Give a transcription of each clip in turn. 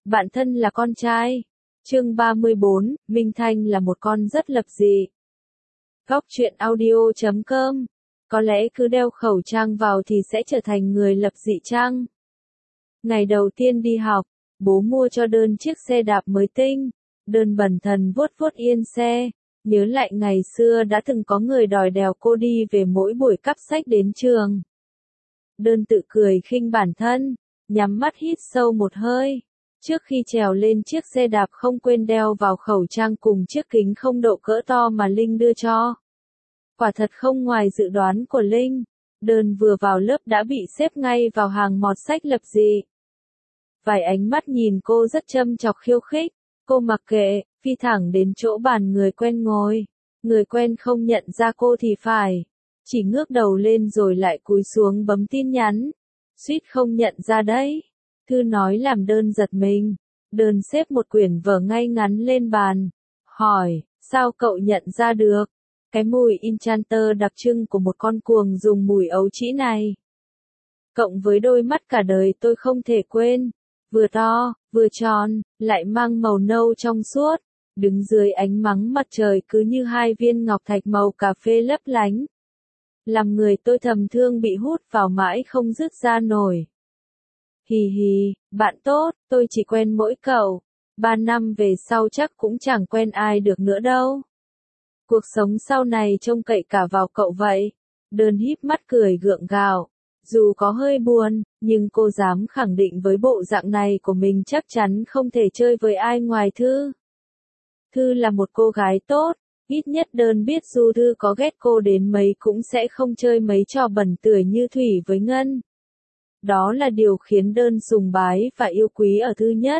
Bạn thân là con trai. Chương 34, Minh Thanh là một con rất lập dị. Góc truyện audio.com. Có lẽ cứ đeo khẩu trang vào thì sẽ trở thành người lập dị chăng? Ngày đầu tiên đi học, bố mua cho Đơn chiếc xe đạp mới tinh. Đơn bần thần vuốt vuốt yên xe, nhớ lại ngày xưa đã từng có người đòi đèo cô đi về mỗi buổi cắp sách đến trường. Đơn tự cười khinh bản thân, nhắm mắt hít sâu một hơi. Trước khi trèo lên chiếc xe đạp không quên đeo vào khẩu trang cùng chiếc kính không độ cỡ to mà Linh đưa cho. Quả thật không ngoài dự đoán của Linh, Đơn vừa vào lớp đã bị xếp ngay vào hàng mọt sách lập dị. Vài ánh mắt nhìn cô rất châm chọc khiêu khích, cô mặc kệ, phi thẳng đến chỗ bàn người quen ngồi. Người quen không nhận ra cô thì phải, chỉ ngước đầu lên rồi lại cúi xuống bấm tin nhắn. Suýt không nhận ra đấy. Thư nói làm Đơn giật mình. Đơn xếp một quyển vở ngay ngắn lên bàn. Hỏi, sao cậu nhận ra được? Cái mùi enchanter đặc trưng của một con cuồng dùng mùi ấu trĩ này. Cộng với đôi mắt cả đời tôi không thể quên. Vừa to, vừa tròn, lại mang màu nâu trong suốt. Đứng dưới ánh nắng mặt trời cứ như hai viên ngọc thạch màu cà phê lấp lánh. Làm người tôi thầm thương bị hút vào mãi không dứt ra nổi. Hì hì, bạn tốt, tôi chỉ quen mỗi cậu. 3 năm về sau chắc cũng chẳng quen ai được nữa đâu. Cuộc sống sau này trông cậy cả vào cậu vậy. Đơn híp mắt cười gượng gạo. Dù có hơi buồn, nhưng cô dám khẳng định với bộ dạng này của mình chắc chắn không thể chơi với ai ngoài Thư. Thư là một cô gái tốt, ít nhất Đơn biết dù Thư có ghét cô đến mấy cũng sẽ không chơi mấy trò bẩn tưởi như Thủy với Ngân. Đó là điều khiến Đơn sùng bái và yêu quý ở Thư nhất.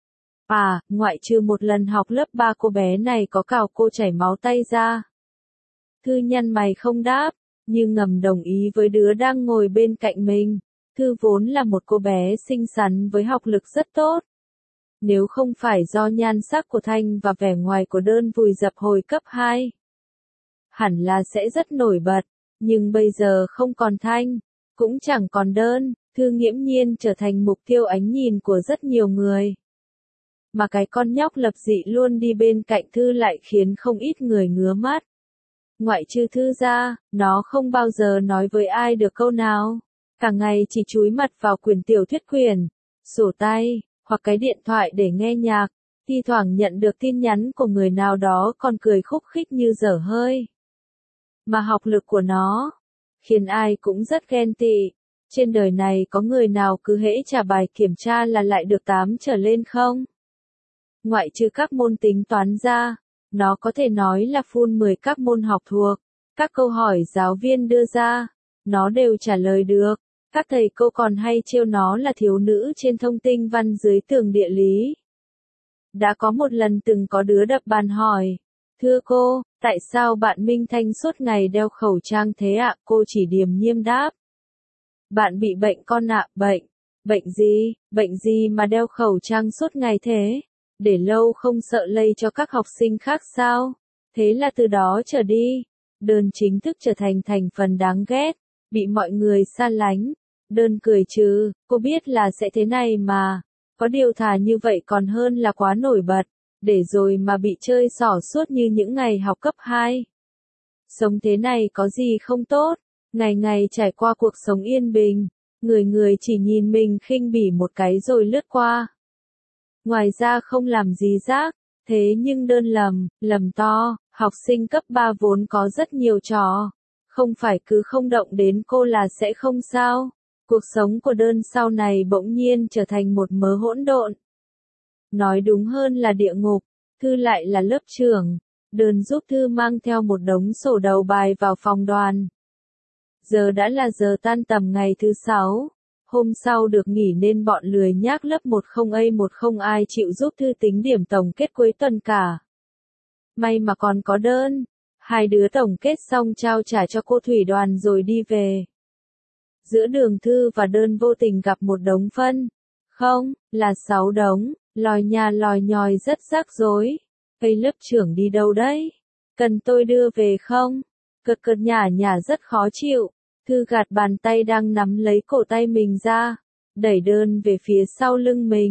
À, ngoại trừ một lần học lớp 3 cô bé này có cào cô chảy máu tay ra. Thư nhăn mày không đáp, nhưng ngầm đồng ý với đứa đang ngồi bên cạnh mình. Thư vốn là một cô bé xinh xắn với học lực rất tốt. Nếu không phải do nhan sắc của Thanh và vẻ ngoài của Đơn vùi dập hồi cấp 2, hẳn là sẽ rất nổi bật, nhưng bây giờ không còn Thanh, cũng chẳng còn Đơn, Thư nghiễm nhiên trở thành mục tiêu ánh nhìn của rất nhiều người. Mà cái con nhóc lập dị luôn đi bên cạnh Thư lại khiến không ít người ngứa mắt. Ngoại trừ Thư ra, nó không bao giờ nói với ai được câu nào. Cả ngày chỉ chúi mặt vào quyển tiểu thuyết quyển, sổ tay, hoặc cái điện thoại để nghe nhạc, thi thoảng nhận được tin nhắn của người nào đó còn cười khúc khích như dở hơi. Mà học lực của nó, khiến ai cũng rất ghen tị. Trên đời này có người nào cứ hễ trả bài kiểm tra là lại được 8 trở lên không? Ngoại trừ các môn tính toán ra, nó có thể nói là full 10 các môn học thuộc. Các câu hỏi giáo viên đưa ra, nó đều trả lời được. Các thầy cô còn hay trêu nó là thiếu nữ trên thông tin văn dưới tường địa lý. Đã có một lần từng có đứa đập bàn hỏi, thưa cô, tại sao bạn Minh Thanh suốt ngày đeo khẩu trang thế ạ? Cô chỉ điềm nhiên đáp. Bạn bị bệnh con ạ. Bệnh gì mà đeo khẩu trang suốt ngày thế? Để lâu không sợ lây cho các học sinh khác sao? Thế là từ đó trở đi, Đơn chính thức trở thành thành phần đáng ghét, bị mọi người xa lánh. Đơn cười trừ, cô biết là sẽ thế này mà, có điều thà như vậy còn hơn là quá nổi bật, để rồi mà bị chơi xỏ suốt như những ngày học cấp 2. Sống thế này có gì không tốt, ngày ngày trải qua cuộc sống yên bình, người người chỉ nhìn mình khinh bỉ một cái rồi lướt qua. Ngoài ra không làm gì rác, thế nhưng Đơn lầm to, học sinh cấp 3 vốn có rất nhiều trò, không phải cứ không động đến cô là sẽ không sao. Cuộc sống của Đơn sau này bỗng nhiên trở thành một mớ hỗn độn. Nói đúng hơn là địa ngục. Thư lại là lớp trưởng. Đơn giúp Thư mang theo một đống sổ đầu bài vào phòng đoàn. Giờ đã là giờ tan tầm ngày thứ 6. Hôm sau được nghỉ nên bọn lười nhác lớp 10A không ai chịu giúp Thư tính điểm tổng kết cuối tuần cả. May mà còn có Đơn. Hai đứa tổng kết xong trao trả cho cô thủy đoàn rồi đi về. Giữa đường Thư và Đơn vô tình gặp một đống phân. Không, là 6 đống, lòi nhà lòi nhòi rất rắc rối. Cây lớp trưởng đi đâu đấy? Cần tôi đưa về không? Cợt nhả rất khó chịu. Thư gạt bàn tay đang nắm lấy cổ tay mình ra, đẩy Đơn về phía sau lưng mình.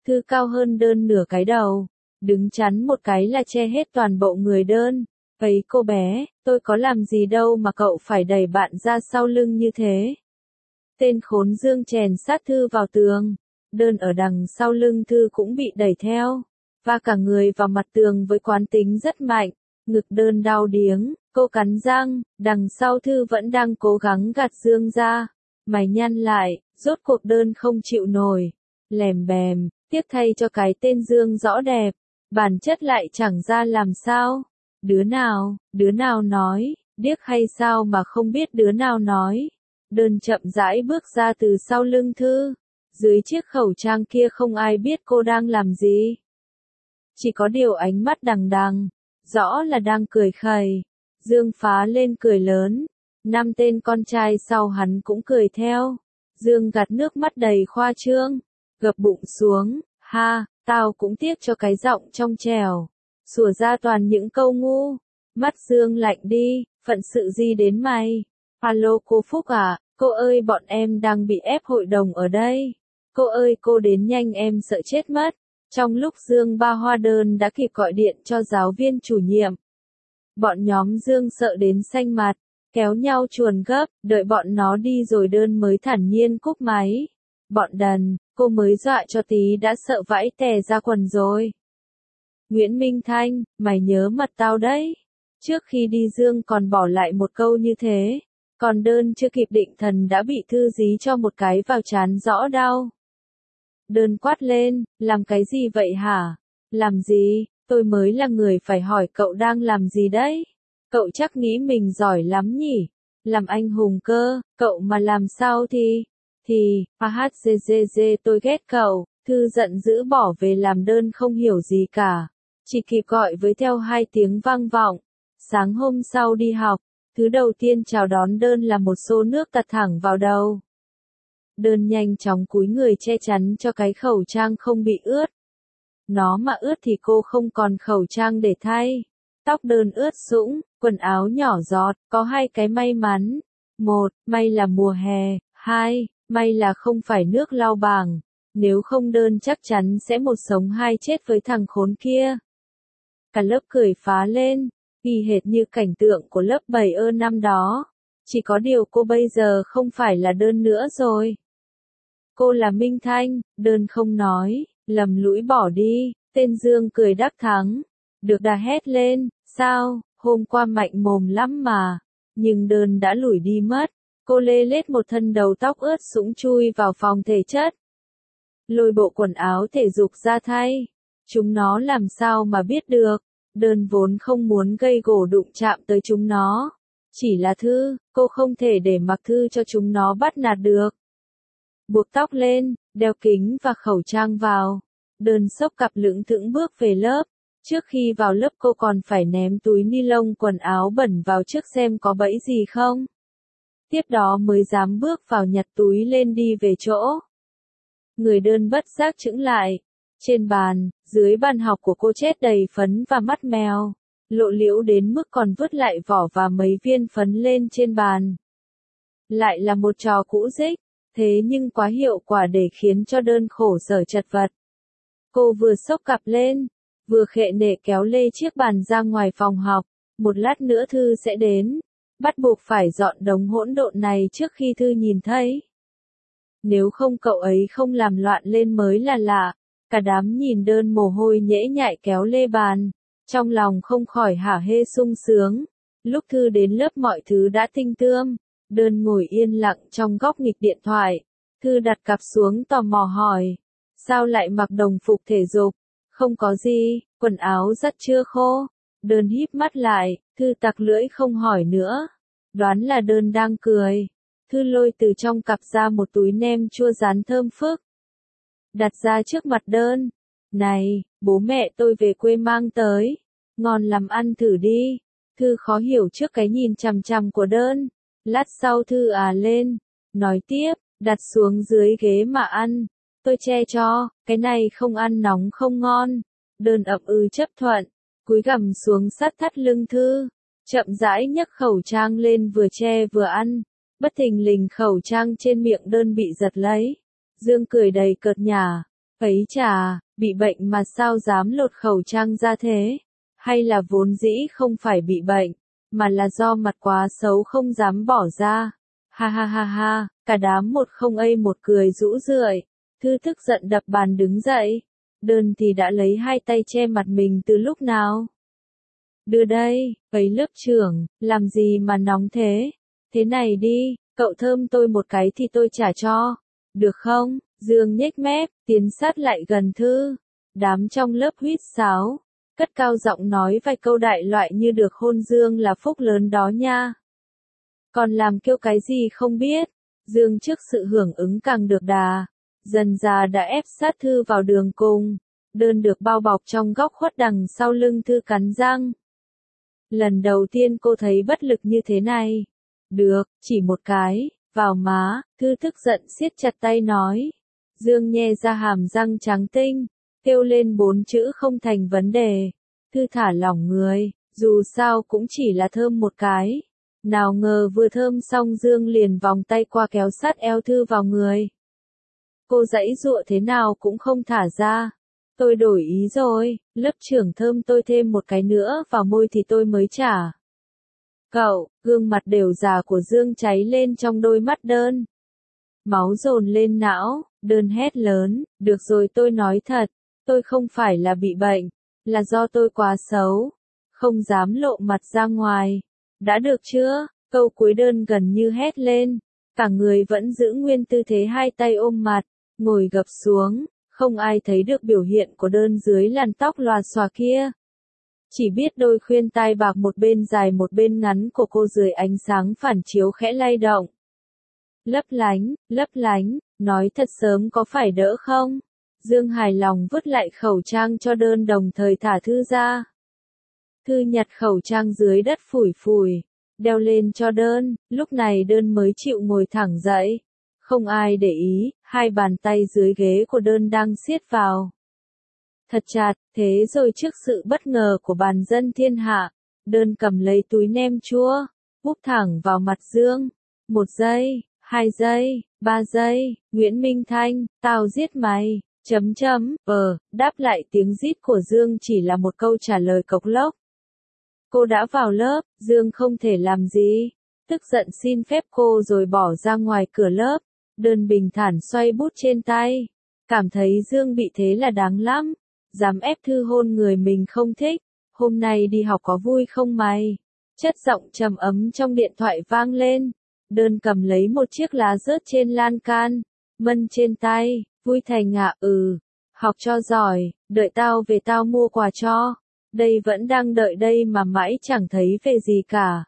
Thư cao hơn đơn nửa cái đầu, đứng chắn một cái là che hết toàn bộ người đơn. Ấy cô bé, tôi có làm gì đâu mà cậu phải đẩy bạn ra sau lưng như thế. Tên khốn Dương chèn sát Thư vào tường, đơn ở đằng sau lưng Thư cũng bị đẩy theo, và cả người vào mặt tường với quán tính rất mạnh, ngực đơn đau điếng, cô cắn răng, đằng sau Thư vẫn đang cố gắng gạt Dương ra, mày nhăn lại, rốt cuộc đơn không chịu nổi, lèm bèm, tiếc thay cho cái tên Dương rõ đẹp, bản chất lại chẳng ra làm sao. Đứa nào nói, điếc hay sao mà không biết đứa nào nói. Đơn chậm rãi bước ra từ sau lưng Thư. Dưới chiếc khẩu trang kia không ai biết cô đang làm gì. Chỉ có điều ánh mắt đằng đằng, rõ là đang cười khẩy. Dương phá lên cười lớn. 5 tên con trai sau hắn cũng cười theo. Dương gạt nước mắt đầy khoa trương, gập bụng xuống, ha, tao cũng tiếc cho cái giọng trong trẻo. Sủa ra toàn những câu ngu. Mắt Dương lạnh đi, phận sự gì đến mày? Alo cô Phúc à, cô ơi bọn em đang bị ép hội đồng ở đây. Cô ơi cô đến nhanh em sợ chết mất. Trong lúc Dương ba hoa đơn đã kịp gọi điện cho giáo viên chủ nhiệm. Bọn nhóm Dương sợ đến xanh mặt, kéo nhau chuồn gấp, đợi bọn nó đi rồi đơn mới thản nhiên cúp máy. Bọn đần, cô mới dọa cho tí đã sợ vãi tè ra quần rồi. Nguyễn Minh Thanh, mày nhớ mặt tao đấy. Trước khi đi Dương còn bỏ lại một câu như thế. Còn đơn chưa kịp định thần đã bị Thư dí cho một cái vào trán rõ đau. Đơn quát lên, làm cái gì vậy hả? Làm gì? Tôi mới là người phải hỏi cậu đang làm gì đấy? Cậu chắc nghĩ mình giỏi lắm nhỉ? Làm anh hùng cơ, cậu mà làm sao thì, tôi ghét cậu. Thư giận dữ bỏ về làm đơn không hiểu gì cả. Chỉ kịp gọi với theo 2 tiếng vang vọng. Sáng hôm sau đi học, thứ đầu tiên chào đón đơn là một xô nước tạt thẳng vào đầu. Đơn nhanh chóng cúi người che chắn cho cái khẩu trang không bị ướt. Nó mà ướt thì cô không còn khẩu trang để thay. Tóc đơn ướt sũng, quần áo nhỏ giọt, có 2 cái may mắn. 1, may là mùa hè, 2, may là không phải nước lau bảng. Nếu không đơn chắc chắn sẽ một sống 2 chết với thằng khốn kia. Cả lớp cười phá lên, y hệt như cảnh tượng của lớp 7 năm đó. Chỉ có điều cô bây giờ không phải là đơn nữa rồi. Cô là Minh Thanh, đơn không nói, lầm lũi bỏ đi, tên Dương cười đắc thắng. Được đà hét lên, sao, hôm qua mạnh mồm lắm mà. Nhưng đơn đã lủi đi mất, cô lê lết một thân đầu tóc ướt sũng chui vào phòng thể chất. Lôi bộ quần áo thể dục ra thay. Chúng nó làm sao mà biết được. Đơn vốn không muốn gây gổ đụng chạm tới chúng nó. Chỉ là Thư, cô không thể để mặc Thư cho chúng nó bắt nạt được. Buộc tóc lên, đeo kính và khẩu trang vào. Đơn xốc cặp lững thững bước về lớp. Trước khi vào lớp cô còn phải ném túi ni lông quần áo bẩn vào trước xem có bẫy gì không. Tiếp đó mới dám bước vào nhặt túi lên đi về chỗ. Người đơn bất giác chững lại. Trên bàn, dưới bàn học của cô chết đầy phấn và mắt mèo. Lộ liễu đến mức còn vứt lại vỏ và mấy viên phấn lên trên bàn. Lại là một trò cũ rích, thế nhưng quá hiệu quả để khiến cho đơn khổ sở chật vật. Cô vừa xốc cặp lên, vừa khệ nệ kéo lê chiếc bàn ra ngoài phòng học. Một lát nữa Thư sẽ đến. Bắt buộc phải dọn đống hỗn độn này trước khi Thư nhìn thấy. Nếu không cậu ấy không làm loạn lên mới là lạ. Cả đám nhìn đơn mồ hôi nhễ nhại kéo lê bàn. Trong lòng không khỏi hả hê sung sướng. Lúc Thư đến lớp mọi thứ đã tinh tươm. Đơn ngồi yên lặng trong góc nghịch điện thoại. Thư đặt cặp xuống tò mò hỏi. Sao lại mặc đồng phục thể dục? Không có gì, quần áo rất chưa khô. Đơn híp mắt lại, Thư tặc lưỡi không hỏi nữa. Đoán là đơn đang cười. Thư lôi từ trong cặp ra một túi nem chua rán thơm phức. Đặt ra trước mặt đơn. Này, bố mẹ tôi về quê mang tới. Ngon lắm ăn thử đi. Thư khó hiểu trước cái nhìn chằm chằm của đơn. Lát sau Thư lên. Nói tiếp, đặt xuống dưới ghế mà ăn. Tôi che cho, cái này không ăn nóng không ngon. Đơn ậm chấp thuận. Cúi gằm xuống sát thắt lưng Thư. Chậm rãi nhấc khẩu trang lên vừa che vừa ăn. Bất thình lình khẩu trang trên miệng đơn bị giật lấy. Dương cười đầy cợt nhả. Ấy chà, bị bệnh mà sao dám lột khẩu trang ra thế? Hay là vốn dĩ không phải bị bệnh, mà là do mặt quá xấu không dám bỏ ra? Ha ha ha ha, cả đám một không a một cười rũ rượi. Thư tức giận đập bàn đứng dậy. Đơn thì đã lấy hai tay che mặt mình từ lúc nào? Đưa đây, ấy lớp trưởng, làm gì mà nóng thế? Thế này đi, cậu thơm tôi một cái thì tôi trả cho. Được không? Dương nhếch mép, tiến sát lại gần Thư. Đám trong lớp huýt sáo, cất cao giọng nói vài câu đại loại như được hôn Dương là phúc lớn đó nha. Còn làm kêu cái gì không biết. Dương trước sự hưởng ứng càng được đà, dần dà đã ép sát Thư vào đường cùng. Đơn được bao bọc trong góc khuất đằng sau lưng Thư cắn răng. Lần đầu tiên cô thấy bất lực như thế này. Được, chỉ một cái, vào má, Thư tức giận siết chặt tay nói. Dương nhe ra hàm răng trắng tinh, kêu lên 4 chữ không thành vấn đề. Thư thả lỏng người, dù sao cũng chỉ là thơm một cái. Nào ngờ vừa thơm xong Dương liền vòng tay qua kéo sát eo Thư vào người. Cô giãy giụa thế nào cũng không thả ra. Tôi đổi ý rồi, lớp trưởng thơm tôi thêm một cái nữa vào môi thì tôi mới trả. Cậu, gương mặt đều già của Dương cháy lên trong đôi mắt Đơn. Máu dồn lên não, Đơn hét lớn, được rồi tôi nói thật, tôi không phải là bị bệnh, là do tôi quá xấu, không dám lộ mặt ra ngoài. Đã được chưa? Câu cuối Đơn gần như hét lên, cả người vẫn giữ nguyên tư thế hai tay ôm mặt, ngồi gập xuống, không ai thấy được biểu hiện của Đơn dưới làn tóc lòa xòa kia. Chỉ biết đôi khuyên tai bạc một bên dài một bên ngắn của cô dưới ánh sáng phản chiếu khẽ lay động. Lấp lánh, nói thật sớm có phải đỡ không? Dương hài lòng vứt lại khẩu trang cho Đơn đồng thời thả Thư ra. Thư nhặt khẩu trang dưới đất phủi phủi, đeo lên cho Đơn, lúc này Đơn mới chịu ngồi thẳng dậy. Không ai để ý, hai bàn tay dưới ghế của Đơn đang siết vào. Thật chặt, thế rồi trước sự bất ngờ của bàn dân thiên hạ, Đơn cầm lấy túi nem chua, úp thẳng vào mặt Dương. 1 giây, 2 giây, 3 giây, Nguyễn Minh Thanh, tao giết mày, đáp lại tiếng rít của Dương chỉ là một câu trả lời cộc lốc. Cô đã vào lớp, Dương không thể làm gì, tức giận xin phép cô rồi bỏ ra ngoài cửa lớp. Đơn bình thản xoay bút trên tay, cảm thấy Dương bị thế là đáng lắm. Dám ép Thư hôn người mình không thích, hôm nay đi học có vui không mày? Chất giọng trầm ấm trong điện thoại vang lên. Đơn cầm lấy một chiếc lá rớt trên lan can, mân trên tay, vui thành ạ. Học cho giỏi, đợi tao về tao mua quà cho. Đây vẫn đang đợi đây mà mãi chẳng thấy về gì cả.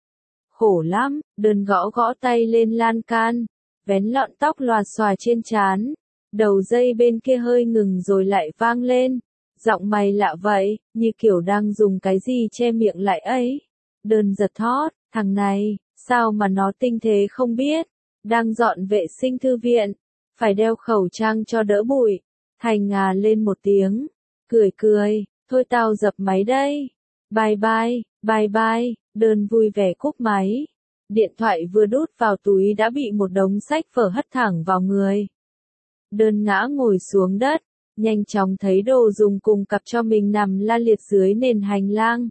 Khổ lắm, Đơn gõ gõ tay lên lan can, vén lọn tóc lòa xòa trên trán. Đầu dây bên kia hơi ngừng rồi lại vang lên. Giọng mày lạ vậy, như kiểu đang dùng cái gì che miệng lại ấy. Đơn giật thót, thằng này, sao mà nó tinh thế không biết. Đang dọn vệ sinh thư viện, phải đeo khẩu trang cho đỡ bụi. Thành ngà lên một tiếng, cười, thôi tao dập máy đây. Bye bye, Đơn vui vẻ cúp máy. Điện thoại vừa đút vào túi đã bị một đống sách vở hất thẳng vào người. Đơn ngã ngồi xuống đất, nhanh chóng thấy đồ dùng cùng cặp cho mình nằm la liệt dưới nền hành lang.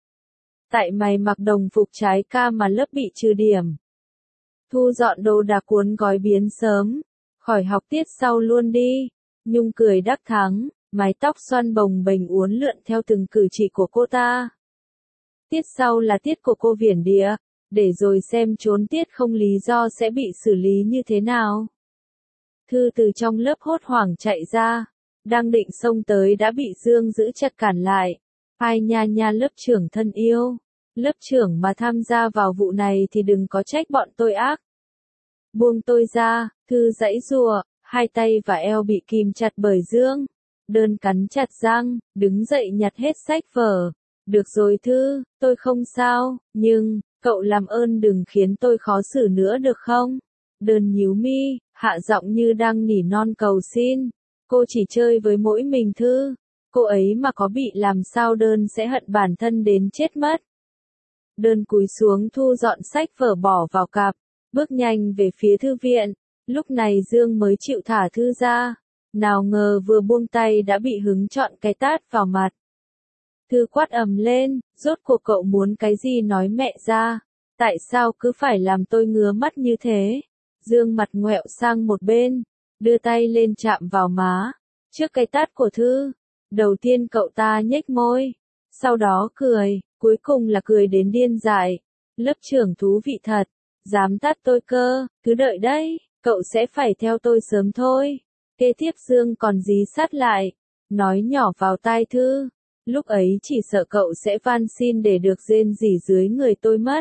Tại mày mặc đồng phục trái ca mà lớp bị trừ điểm. Thu dọn đồ đạc cuốn gói biến sớm, khỏi học tiết sau luôn đi. Nhung cười đắc thắng, mái tóc xoăn bồng bềnh uốn lượn theo từng cử chỉ của cô ta. Tiết sau là tiết của cô Viễn Địa, để rồi xem trốn tiết không lý do sẽ bị xử lý như thế nào. Thư từ trong lớp hốt hoảng chạy ra, đang định xông tới đã bị Dương giữ chặt cản lại. Ai nha lớp trưởng thân yêu, lớp trưởng mà tham gia vào vụ này thì đừng có trách bọn tôi ác. Buông tôi ra, Thư giãy giụa, hai tay và eo bị kìm chặt bởi Dương. Đơn cắn chặt răng, đứng dậy nhặt hết sách vở. Được rồi Thư, tôi không sao, nhưng, cậu làm ơn đừng khiến tôi khó xử nữa được không? Đơn nhíu mi, hạ giọng như đang nỉ non cầu xin. Cô chỉ chơi với mỗi mình Thư. Cô ấy mà có bị làm sao Đơn sẽ hận bản thân đến chết mất. Đơn cúi xuống thu dọn sách vở bỏ vào cặp, bước nhanh về phía thư viện. Lúc này Dương mới chịu thả Thư ra. Nào ngờ vừa buông tay đã bị hứng chọn cái tát vào mặt. Thư quát ầm lên, rốt cuộc cậu muốn cái gì nói mẹ ra, tại sao cứ phải làm tôi ngứa mắt như thế? Dương mặt ngoẹo sang một bên, đưa tay lên chạm vào má, trước cái tát của Thư. Đầu tiên cậu ta nhếch môi, sau đó cười, cuối cùng là cười đến điên dại. Lớp trưởng thú vị thật, dám tát tôi cơ, cứ đợi đấy, cậu sẽ phải theo tôi sớm thôi. Kế tiếp Dương còn dí sát lại, nói nhỏ vào tai Thư, lúc ấy chỉ sợ cậu sẽ van xin để được rên rỉ dưới người tôi mất.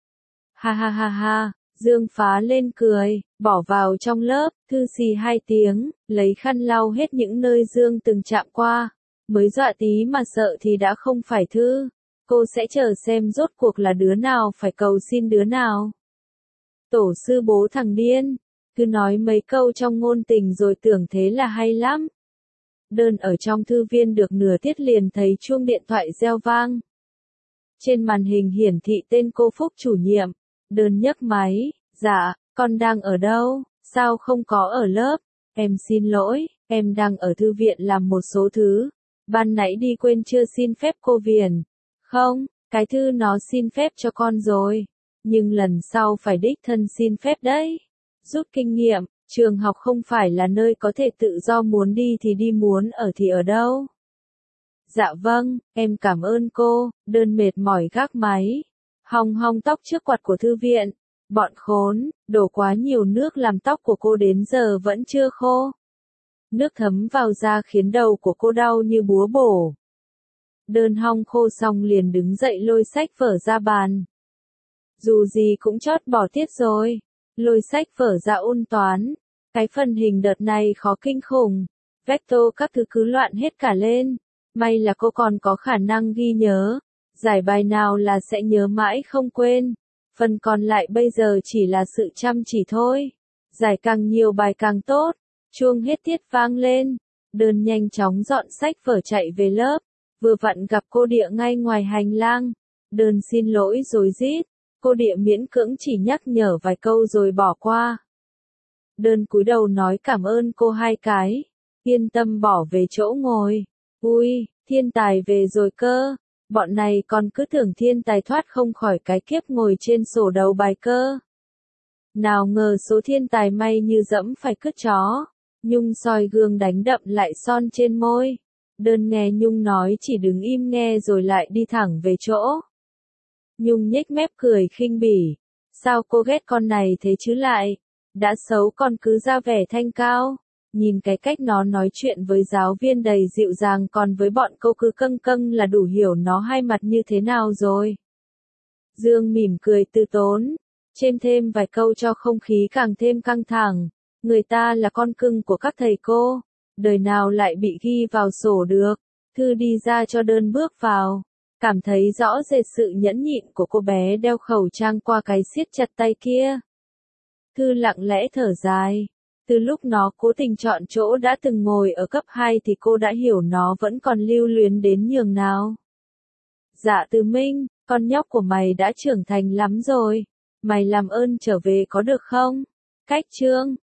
Ha ha ha ha, Dương phá lên cười, bỏ vào trong lớp, Thư xì 2 tiếng, lấy khăn lau hết những nơi Dương từng chạm qua, mới dọa tí mà sợ thì đã không phải Thư. Cô sẽ chờ xem rốt cuộc là đứa nào phải cầu xin đứa nào. Tổ sư bố thằng điên, cứ nói mấy câu trong ngôn tình rồi tưởng thế là hay lắm. Đơn ở trong thư viên được nửa tiết liền thấy chuông điện thoại reo vang. Trên màn hình hiển thị tên cô Phúc chủ nhiệm. Đơn nhấc máy, dạ, con đang ở đâu, sao không có ở lớp, em xin lỗi, em đang ở thư viện làm một số thứ, ban nãy đi quên chưa xin phép cô Viền. Không, cái thư nó xin phép cho con rồi, nhưng lần sau phải đích thân xin phép đấy. Rút kinh nghiệm, trường học không phải là nơi có thể tự do muốn đi thì đi muốn ở thì ở đâu. Dạ vâng, em cảm ơn cô, Đơn mệt mỏi gác máy. Hong hong tóc trước quạt của thư viện. Bọn khốn, đổ quá nhiều nước làm tóc của cô đến giờ vẫn chưa khô. Nước thấm vào da khiến đầu của cô đau như búa bổ. Đơn hong khô xong liền đứng dậy lôi sách vở ra bàn. Dù gì cũng chót bỏ tiết rồi. Lôi sách vở ra ôn toán. Cái phần hình đợt này khó kinh khủng. Vector các thứ cứ loạn hết cả lên. May là cô còn có khả năng ghi nhớ. Giải bài nào là sẽ nhớ mãi không quên. Phần còn lại bây giờ chỉ là sự chăm chỉ thôi. Giải càng nhiều bài càng tốt. Chuông hết tiết vang lên. Đơn nhanh chóng dọn sách vở chạy về lớp. Vừa vặn gặp cô Địa ngay ngoài hành lang. Đơn xin lỗi rồi rít. Cô Địa miễn cưỡng chỉ nhắc nhở vài câu rồi bỏ qua. Đơn cúi đầu nói cảm ơn cô 2 cái. Yên tâm bỏ về chỗ ngồi. Ui, thiên tài về rồi cơ. Bọn này còn cứ tưởng thiên tài thoát không khỏi cái kiếp ngồi trên sổ đầu bài cơ. Nào ngờ số thiên tài may như dẫm phải cứt chó. Nhung soi gương đánh đậm lại son trên môi. Đơn nghe Nhung nói chỉ đứng im nghe rồi lại đi thẳng về chỗ. Nhung nhếch mép cười khinh bỉ. Sao cô ghét con này thế chứ lại? Đã xấu còn cứ ra vẻ thanh cao. Nhìn cái cách nó nói chuyện với giáo viên đầy dịu dàng còn với bọn câu cứ câng câng là đủ hiểu nó hai mặt như thế nào rồi. Dương mỉm cười từ tốn. Chêm thêm vài câu cho không khí càng thêm căng thẳng. Người ta là con cưng của các thầy cô. Đời nào lại bị ghi vào sổ được. Thư đi ra cho Đơn bước vào. Cảm thấy rõ rệt sự nhẫn nhịn của cô bé đeo khẩu trang qua cái siết chặt tay kia. Thư lặng lẽ thở dài. Từ lúc nó cố tình chọn chỗ đã từng ngồi ở cấp 2 thì cô đã hiểu nó vẫn còn lưu luyến đến nhường nào. Dạ Từ Minh, con nhóc của mày đã trưởng thành lắm rồi. Mày làm ơn trở về có được không? Cách Trương,